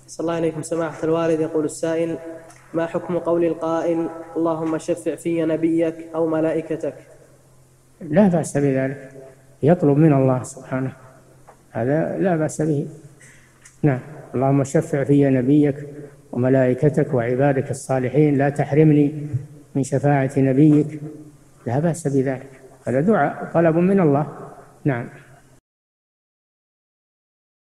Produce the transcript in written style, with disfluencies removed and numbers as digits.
صلى الله عليكم سماحة الوالد. يقول السائل: ما حكم قول القائل: اللهم شفع في نبيك أو ملائكتك؟ لا بأس بذلك، يطلب من الله سبحانه، هذا لا بأس به. نعم، اللهم شفع في نبيك وملائكتك وعبادك الصالحين، لا تحرمني من شفاعة نبيك، لا بأس بذلك، هذا دعاء طلب من الله. نعم.